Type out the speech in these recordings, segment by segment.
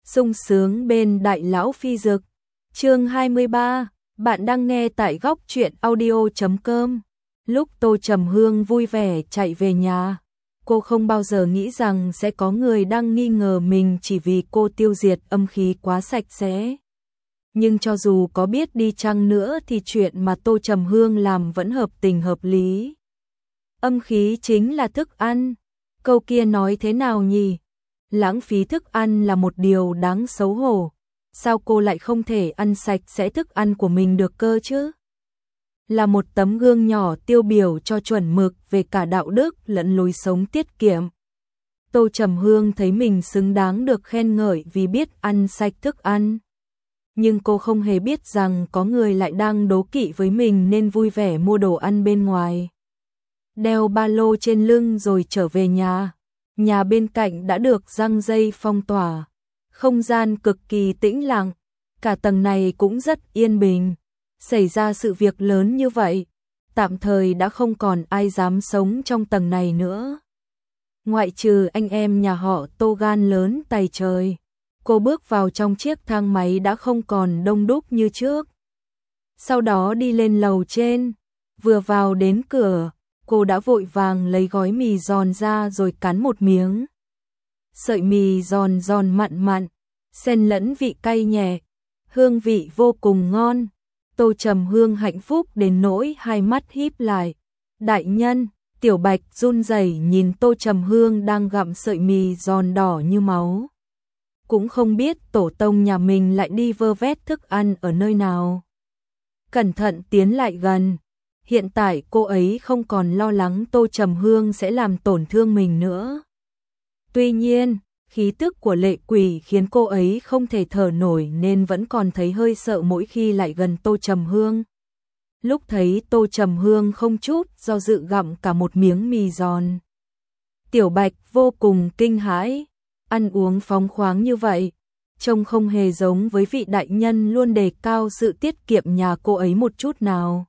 sung sướng bên đại lão phi dực. Chương 23, bạn đang nghe tại góc truyện audio.com. Lúc Tô Trầm Hương vui vẻ chạy về nhà, cô không bao giờ nghĩ rằng sẽ có người đang nghi ngờ mình chỉ vì cô tiêu diệt âm khí quá sạch sẽ. Nhưng cho dù có biết đi chăng nữa thì chuyện mà Tô Trầm Hương làm vẫn hợp tình hợp lý. Âm khí chính là thức ăn. Câu kia nói thế nào nhỉ? Lãng phí thức ăn là một điều đáng xấu hổ. Sao cô lại không thể ăn sạch sẽ thức ăn của mình được cơ chứ? Là một tấm gương nhỏ tiêu biểu cho chuẩn mực về cả đạo đức lẫn lối sống tiết kiệm. Tô Trầm Hương thấy mình xứng đáng được khen ngợi vì biết ăn sạch thức ăn. Nhưng cô không hề biết rằng có người lại đang đố kỵ với mình nên vui vẻ mua đồ ăn bên ngoài. Đeo ba lô trên lưng rồi trở về nhà. Nhà bên cạnh đã được giăng dây phong tỏa. Không gian cực kỳ tĩnh lặng. Cả tầng này cũng rất yên bình. Xảy ra sự việc lớn như vậy, tạm thời đã không còn ai dám sống trong tầng này nữa. Ngoại trừ anh em nhà họ Tô gan lớn tày trời. Cô bước vào trong chiếc thang máy đã không còn đông đúc như trước. Sau đó đi lên lầu trên. Vừa vào đến cửa, cô đã vội vàng lấy gói mì giòn ra rồi cắn một miếng. Sợi mì giòn giòn mặn mặn, xen lẫn vị cay nhẹ, hương vị vô cùng ngon. Tô Trầm Hương hạnh phúc đến nỗi hai mắt híp lại. Đại nhân, Tiểu Bạch run rẩy nhìn Tô Trầm Hương đang gặm sợi mì giòn đỏ như máu. Cũng không biết tổ tông nhà mình lại đi vơ vét thức ăn ở nơi nào. Cẩn thận tiến lại gần. Hiện tại cô ấy không còn lo lắng Tô Trầm Hương sẽ làm tổn thương mình nữa. Tuy nhiên, khí tức của lệ quỷ khiến cô ấy không thể thở nổi nên vẫn còn thấy hơi sợ mỗi khi lại gần Tô Trầm Hương. Lúc thấy Tô Trầm Hương không chút do dự gặm cả một miếng mì giòn. Tiểu Bạch vô cùng kinh hãi, ăn uống phóng khoáng như vậy, trông không hề giống với vị đại nhân luôn đề cao sự tiết kiệm nhà cô ấy một chút nào.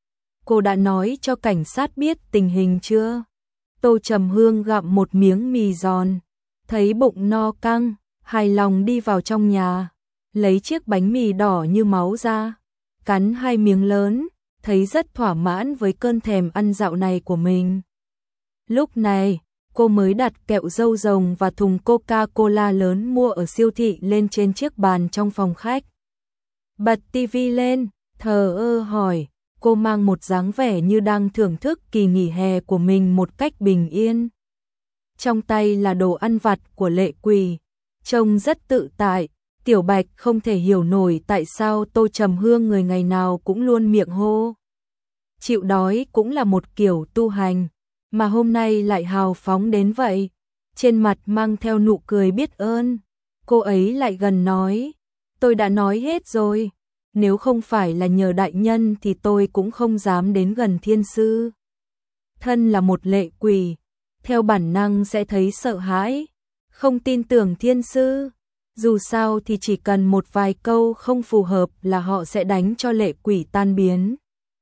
Cô đã nói cho cảnh sát biết tình hình chưa? Tô Trầm Hương gặm một miếng mì giòn, thấy bụng no căng, hài lòng đi vào trong nhà, lấy chiếc bánh mì đỏ như máu ra, cắn hai miếng lớn, thấy rất thỏa mãn với cơn thèm ăn dạo này của mình. Lúc này, cô mới đặt kẹo dâu rồng và thùng Coca-Cola lớn mua ở siêu thị lên trên chiếc bàn trong phòng khách. Bật tivi lên, thờ ơ hỏi, cô mang một dáng vẻ như đang thưởng thức kỳ nghỉ hè của mình một cách bình yên. Trong tay là đồ ăn vặt của lệ quỷ, trông rất tự tại. Tiểu Bạch không thể hiểu nổi tại sao Tô Trầm Hương người ngày nào cũng luôn miệng hô. Chịu đói cũng là một kiểu tu hành, mà hôm nay lại hào phóng đến vậy. Trên mặt mang theo nụ cười biết ơn. Cô ấy lại gần nói, tôi đã nói hết rồi. Nếu không phải là nhờ đại nhân thì tôi cũng không dám đến gần thiên sư. Thân là một lệ quỷ, theo bản năng sẽ thấy sợ hãi, không tin tưởng thiên sư. Dù sao thì chỉ cần một vài câu không phù hợp là họ sẽ đánh cho lệ quỷ tan biến.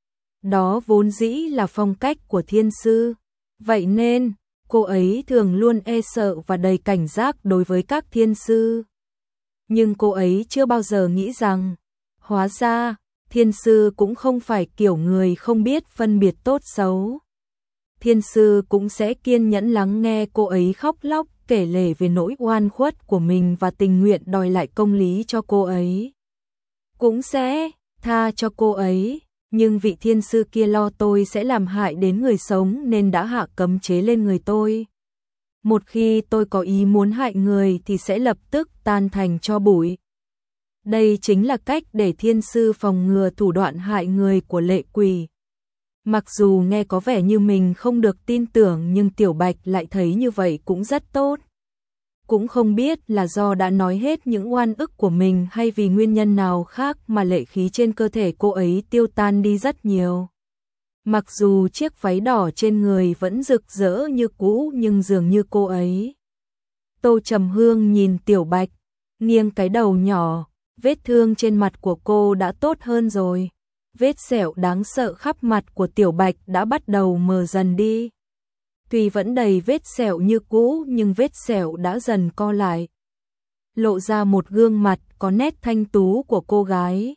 Đó vốn dĩ là phong cách của thiên sư. Vậy nên, cô ấy thường luôn e sợ và đầy cảnh giác đối với các thiên sư. Nhưng cô ấy chưa bao giờ nghĩ rằng, hóa ra, thiên sư cũng không phải kiểu người không biết phân biệt tốt xấu. Thiên sư cũng sẽ kiên nhẫn lắng nghe cô ấy khóc lóc, kể lể về nỗi oan khuất của mình và tình nguyện đòi lại công lý cho cô ấy. Cũng sẽ tha cho cô ấy, nhưng vị thiên sư kia lo tôi sẽ làm hại đến người sống nên đã hạ cấm chế lên người tôi. Một khi tôi có ý muốn hại người thì sẽ lập tức tan thành tro bụi. Đây chính là cách để thiên sư phòng ngừa thủ đoạn hại người của lệ quỷ. Mặc dù nghe có vẻ như mình không được tin tưởng nhưng Tiểu Bạch lại thấy như vậy cũng rất tốt. Cũng không biết là do đã nói hết những oan ức của mình hay vì nguyên nhân nào khác mà lệ khí trên cơ thể cô ấy tiêu tan đi rất nhiều. Mặc dù chiếc váy đỏ trên người vẫn rực rỡ như cũ nhưng dường như cô ấy. Tô Trầm Hương nhìn Tiểu Bạch, nghiêng cái đầu nhỏ, vết thương trên mặt của cô đã tốt hơn rồi. Vết sẹo đáng sợ khắp mặt của Tiểu Bạch đã bắt đầu mờ dần đi. Tuy vẫn đầy vết sẹo như cũ nhưng vết sẹo đã dần co lại. lộ ra một gương mặt có nét thanh tú của cô gái.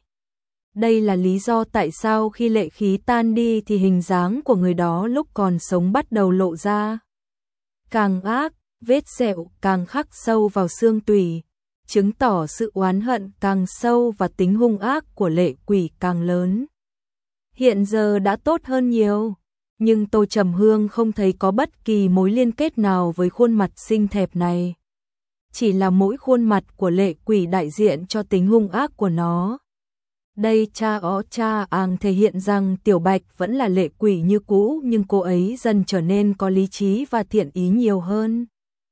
Đây là lý do tại sao khi lệ khí tan đi thì hình dáng của người đó lúc còn sống bắt đầu lộ ra. Càng ác, vết sẹo càng khắc sâu vào xương tủy, chứng tỏ sự oán hận càng sâu và tính hung ác của lệ quỷ càng lớn. Hiện giờ đã tốt hơn nhiều, nhưng Tô Trầm Hương không thấy có bất kỳ mối liên kết nào với khuôn mặt xinh đẹp này. Chỉ là mỗi khuôn mặt của lệ quỷ đại diện cho tính hung ác của nó. Đây cha àng thể hiện rằng Tiểu Bạch vẫn là lệ quỷ như cũ, nhưng cô ấy dần trở nên có lý trí và thiện ý nhiều hơn.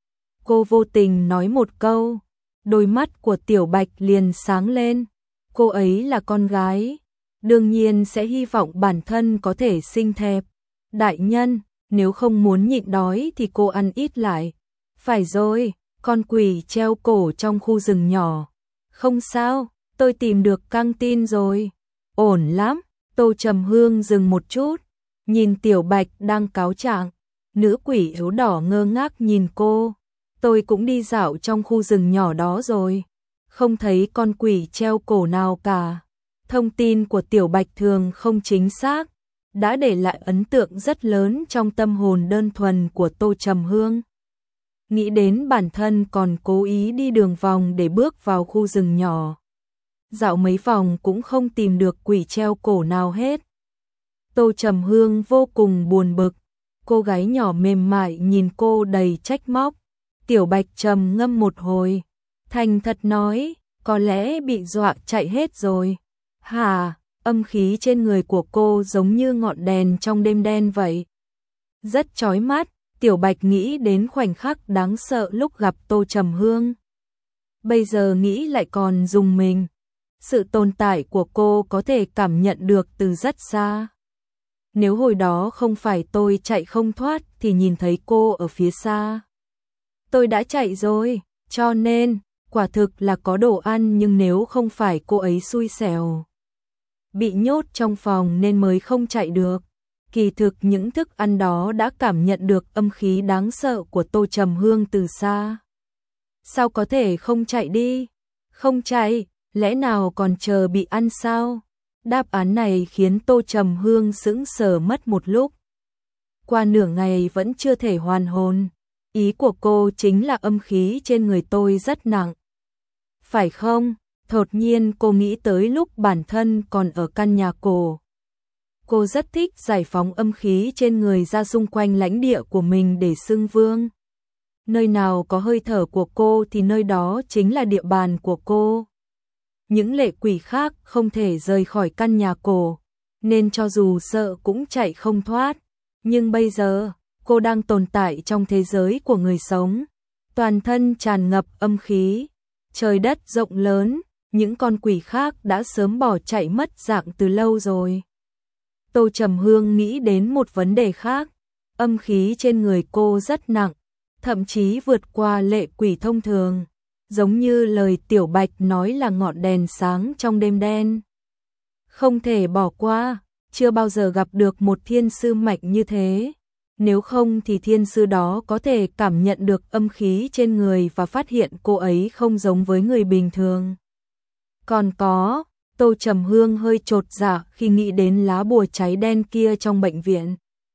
Cô vô tình nói một câu, đôi mắt của Tiểu Bạch liền sáng lên. Cô ấy là con gái, đương nhiên sẽ hy vọng bản thân có thể xinh đẹp. Đại nhân, nếu không muốn nhịn đói thì cô ăn ít lại. Phải rồi, con quỷ treo cổ trong khu rừng nhỏ. Không sao, tôi tìm được căng tin rồi. Ổn lắm. Tô Trầm Hương dừng một chút, nhìn Tiểu Bạch đang cáo trạng. Nữ quỷ áo đỏ ngơ ngác nhìn cô. Tôi cũng đi dạo trong khu rừng nhỏ đó rồi, không thấy con quỷ treo cổ nào cả. Thông tin của Tiểu Bạch thường không chính xác, đã để lại ấn tượng rất lớn trong tâm hồn đơn thuần của Tô Trầm Hương. Nghĩ đến bản thân còn cố ý đi đường vòng để bước vào khu rừng nhỏ. Dạo mấy vòng cũng không tìm được quỷ treo cổ nào hết. Tô Trầm Hương vô cùng buồn bực, cô gái nhỏ mềm mại nhìn cô đầy trách móc. Tiểu Bạch trầm ngâm một hồi, thành thật nói, có lẽ bị dọa chạy hết rồi. Hả, âm khí trên người của cô giống như ngọn đèn trong đêm đen vậy. Rất chói mắt, Tiểu Bạch nghĩ đến khoảnh khắc đáng sợ lúc gặp Tô Trầm Hương. Bây giờ nghĩ lại còn rùng mình. Sự tồn tại của cô có thể cảm nhận được từ rất xa. Nếu hồi đó không phải tôi chạy không thoát thì nhìn thấy cô ở phía xa. Tôi đã chạy rồi, cho nên, quả thực là có đồ ăn, nhưng nếu không phải cô ấy xui xẻo bị nhốt trong phòng nên mới không chạy được. Kỳ thực những thức ăn đó đã cảm nhận được âm khí đáng sợ của Tô Trầm Hương từ xa. Sao có thể không chạy đi? Không chạy, lẽ nào còn chờ bị ăn sao? Đáp án này khiến Tô Trầm Hương sững sờ mất một lúc. Qua nửa ngày vẫn chưa thể hoàn hồn. Ý của cô chính là âm khí trên người tôi rất nặng. Phải không? Đột nhiên cô nghĩ tới lúc bản thân còn ở căn nhà cổ. Cô rất thích giải phóng âm khí trên người ra xung quanh lãnh địa của mình để xưng vương. Nơi nào có hơi thở của cô thì nơi đó chính là địa bàn của cô. Những lệ quỷ khác không thể rời khỏi căn nhà cổ, nên cho dù sợ cũng chạy không thoát. Nhưng bây giờ, cô đang tồn tại trong thế giới của người sống. Toàn thân tràn ngập âm khí. Trời đất rộng lớn, những con quỷ khác đã sớm bỏ chạy mất dạng từ lâu rồi. Tô Trầm Hương nghĩ đến một vấn đề khác. Âm khí trên người cô rất nặng, thậm chí vượt qua lệ quỷ thông thường. Giống như lời Tiểu Bạch nói là ngọn đèn sáng trong đêm đen. Không thể bỏ qua, chưa bao giờ gặp được một thiên sư mạnh như thế. Nếu không thì thiên sư đó có thể cảm nhận được âm khí trên người và phát hiện cô ấy không giống với người bình thường. Còn có, Tô Trầm Hương hơi chột dạ khi nghĩ đến lá bùa cháy đen kia trong bệnh viện.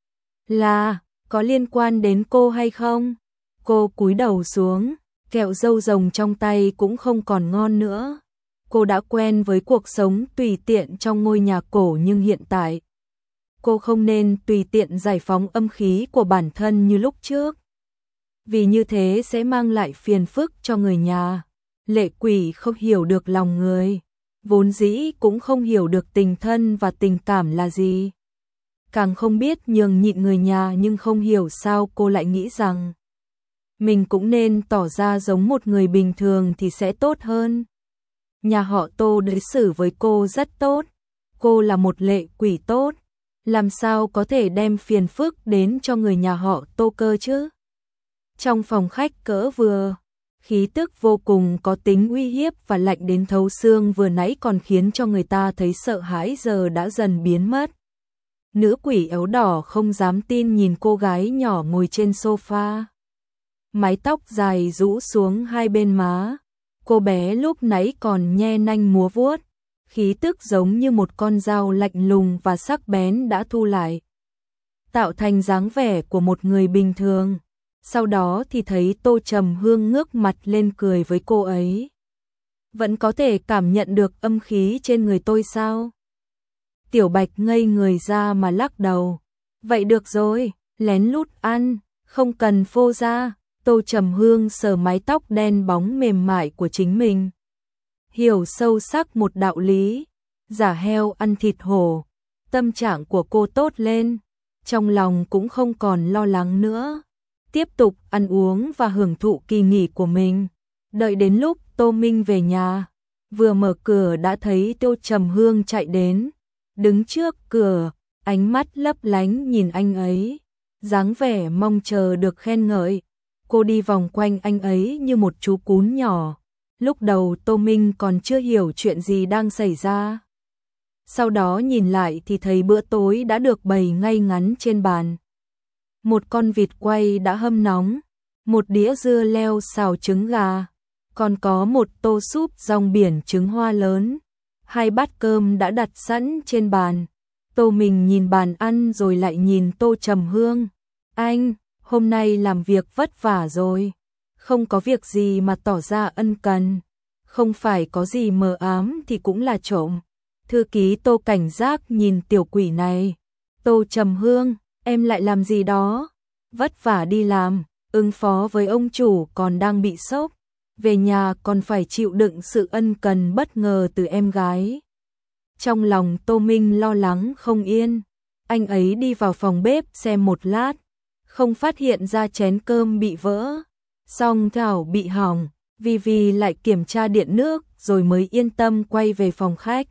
Là, có liên quan đến cô hay không? Cô cúi đầu xuống, kẹo dâu rồng trong tay cũng không còn ngon nữa. Cô đã quen với cuộc sống tùy tiện trong ngôi nhà cổ, nhưng hiện tại cô không nên tùy tiện giải phóng âm khí của bản thân như lúc trước. Vì như thế sẽ mang lại phiền phức cho người nhà. Lệ quỷ không hiểu được lòng người, vốn dĩ cũng không hiểu được tình thân và tình cảm là gì. Càng không biết nhường nhịn người nhà, nhưng không hiểu sao cô lại nghĩ rằng mình cũng nên tỏ ra giống một người bình thường thì sẽ tốt hơn. Nhà họ Tô đối xử với cô rất tốt. Cô là một lệ quỷ tốt, làm sao có thể đem phiền phức đến cho người nhà họ Tô cơ chứ? Trong phòng khách cỡ vừa, khí tức vô cùng có tính uy hiếp và lạnh đến thấu xương vừa nãy còn khiến cho người ta thấy sợ hãi giờ đã dần biến mất. Nữ quỷ áo đỏ không dám tin nhìn cô gái nhỏ ngồi trên sofa. Mái tóc dài rũ xuống hai bên má, Cô bé lúc nãy còn nhe nanh múa vuốt, khí tức giống như một con dao lạnh lùng và sắc bén đã thu lại, tạo thành dáng vẻ của một người bình thường. Sau đó thì thấy Tô Trầm Hương ngước mặt lên cười với cô ấy. Vẫn có thể cảm nhận được âm khí trên người tôi sao? Tiểu Bạch ngây người ra mà lắc đầu. Vậy được rồi, lén lút ăn, không cần phô ra. Tô Trầm Hương sờ mái tóc đen bóng mềm mại của chính mình. Hiểu sâu sắc một đạo lý, giả heo ăn thịt hổ. Tâm trạng của cô tốt lên, trong lòng cũng không còn lo lắng nữa. Tiếp tục ăn uống và hưởng thụ kỳ nghỉ của mình. Đợi đến lúc Tô Minh về nhà, vừa mở cửa đã thấy Tô Trầm Hương chạy đến, đứng trước cửa, ánh mắt lấp lánh nhìn anh ấy, dáng vẻ mong chờ được khen ngợi. Cô đi vòng quanh anh ấy như một chú cún nhỏ. Lúc đầu Tô Minh còn chưa hiểu chuyện gì đang xảy ra. Sau đó nhìn lại thì thấy bữa tối đã được bày ngay ngắn trên bàn. Một con vịt quay đã hâm nóng, một đĩa dưa leo xào trứng gà, còn có một tô súp rong biển trứng hoa lớn. 2 bát cơm đã đặt sẵn trên bàn. Tô Minh nhìn bàn ăn rồi lại nhìn Tô Trầm Hương. Anh, hôm nay làm việc vất vả rồi. Không có việc gì mà tỏ ra ân cần. Không phải có gì mờ ám thì cũng là trộm. Thư ký Tô cảnh giác nhìn tiểu quỷ này. Tô Trầm Hương, em lại làm gì đó? Vất vả đi làm, ứng phó với ông chủ còn đang bị sốc. Về nhà còn phải chịu đựng sự ân cần bất ngờ từ em gái. Trong lòng Tô Minh lo lắng không yên. Anh ấy đi vào phòng bếp xem một lát, không phát hiện ra chén cơm bị vỡ, song thảo bị hỏng. Vivi lại kiểm tra điện nước rồi mới yên tâm quay về phòng khách.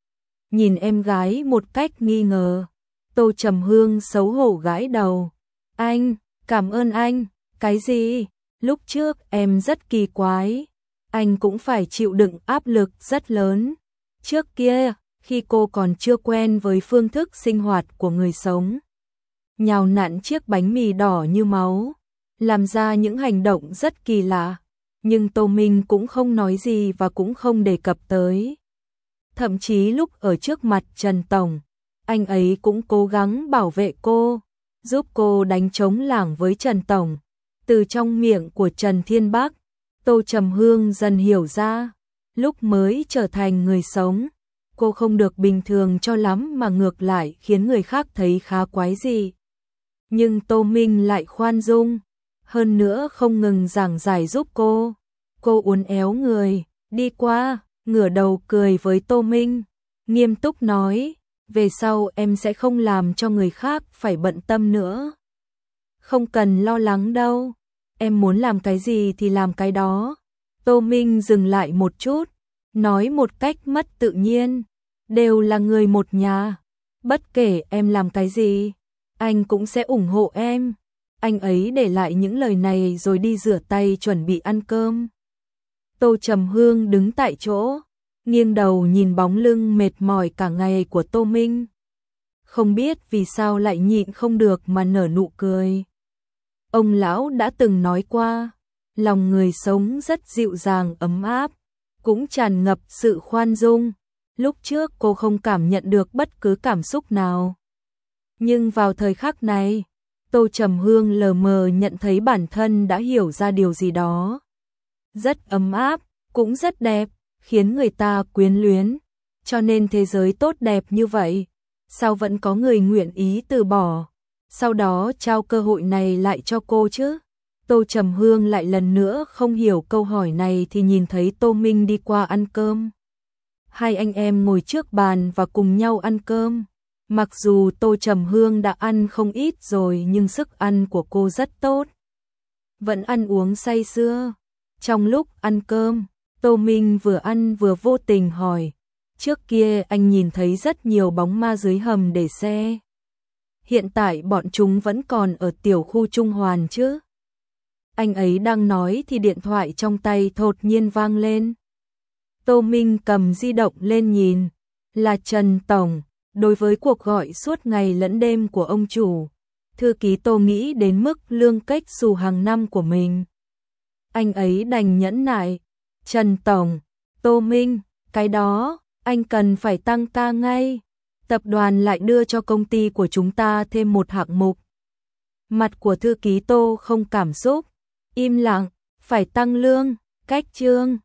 Nhìn em gái một cách nghi ngờ, Tô Trầm Hương xấu hổ gãi đầu. Anh, cảm ơn anh. Cái gì? Lúc trước em rất kỳ quái. Anh cũng phải chịu đựng áp lực rất lớn. Trước kia, khi cô còn chưa quen với phương thức sinh hoạt của người sống, nhào nặn chiếc bánh mì đỏ như máu, làm ra những hành động rất kỳ lạ. Nhưng Tô Minh cũng không nói gì và cũng không đề cập tới. Thậm chí lúc ở trước mặt Trần Tổng, anh ấy cũng cố gắng bảo vệ cô, giúp cô đánh chống lảng với Trần Tổng. Từ trong miệng của Trần Thiên Bắc, Tô Trầm Hương dần hiểu ra, lúc mới trở thành người sống, cô không được bình thường cho lắm mà ngược lại khiến người khác thấy khá quái dị. Nhưng Tô Minh lại khoan dung, hơn nữa không ngừng giảng giải giúp cô. Cô uốn éo người, đi qua, ngửa đầu cười với Tô Minh, nghiêm túc nói, về sau em sẽ không làm cho người khác phải bận tâm nữa. Không cần lo lắng đâu, em muốn làm cái gì thì làm cái đó. Tô Minh dừng lại một chút, nói một cách mất tự nhiên, đều là người một nhà, bất kể em làm cái gì, anh cũng sẽ ủng hộ em. Anh ấy để lại những lời này rồi đi rửa tay chuẩn bị ăn cơm. Tô Trầm Hương đứng tại chỗ, nghiêng đầu nhìn bóng lưng mệt mỏi cả ngày của Tô Minh. Không biết vì sao lại nhịn không được mà nở nụ cười. Ông lão đã từng nói qua, lòng người sống rất dịu dàng ấm áp, cũng tràn ngập sự khoan dung. Lúc trước cô không cảm nhận được bất cứ cảm xúc nào. Nhưng vào thời khắc này, Tô Trầm Hương lờ mờ nhận thấy bản thân đã hiểu ra điều gì đó. Rất ấm áp, cũng rất đẹp, khiến người ta quyến luyến. Cho nên thế giới tốt đẹp như vậy, sao vẫn có người nguyện ý từ bỏ, sau đó trao cơ hội này lại cho cô chứ? Tô Trầm Hương lại lần nữa không hiểu câu hỏi này thì nhìn thấy Tô Minh đi qua ăn cơm. Hai anh em ngồi trước bàn và cùng nhau ăn cơm. Mặc dù Tô Trầm Hương đã ăn không ít rồi nhưng sức ăn của cô rất tốt. Vẫn ăn uống say sưa. Trong lúc ăn cơm, Tô Minh vừa ăn vừa vô tình hỏi, trước kia anh nhìn thấy rất nhiều bóng ma dưới hầm để xe. Hiện tại bọn chúng vẫn còn ở tiểu khu Trung Hoàn chứ? Anh ấy đang nói thì điện thoại trong tay đột nhiên vang lên. Tô Minh cầm di động lên nhìn, là Trần Tổng. Đối với cuộc gọi suốt ngày lẫn đêm của ông chủ, thư ký Tô nghĩ đến mức lương cách xù hàng năm của mình. Anh ấy đành nhẫn nại, Trần Tổng, Tô Minh, cái đó, anh cần phải tăng ca ngay. Tập đoàn lại đưa cho công ty của chúng ta thêm một hạng mục. Mặt của thư ký Tô không cảm xúc, im lặng, phải tăng lương, cách chương.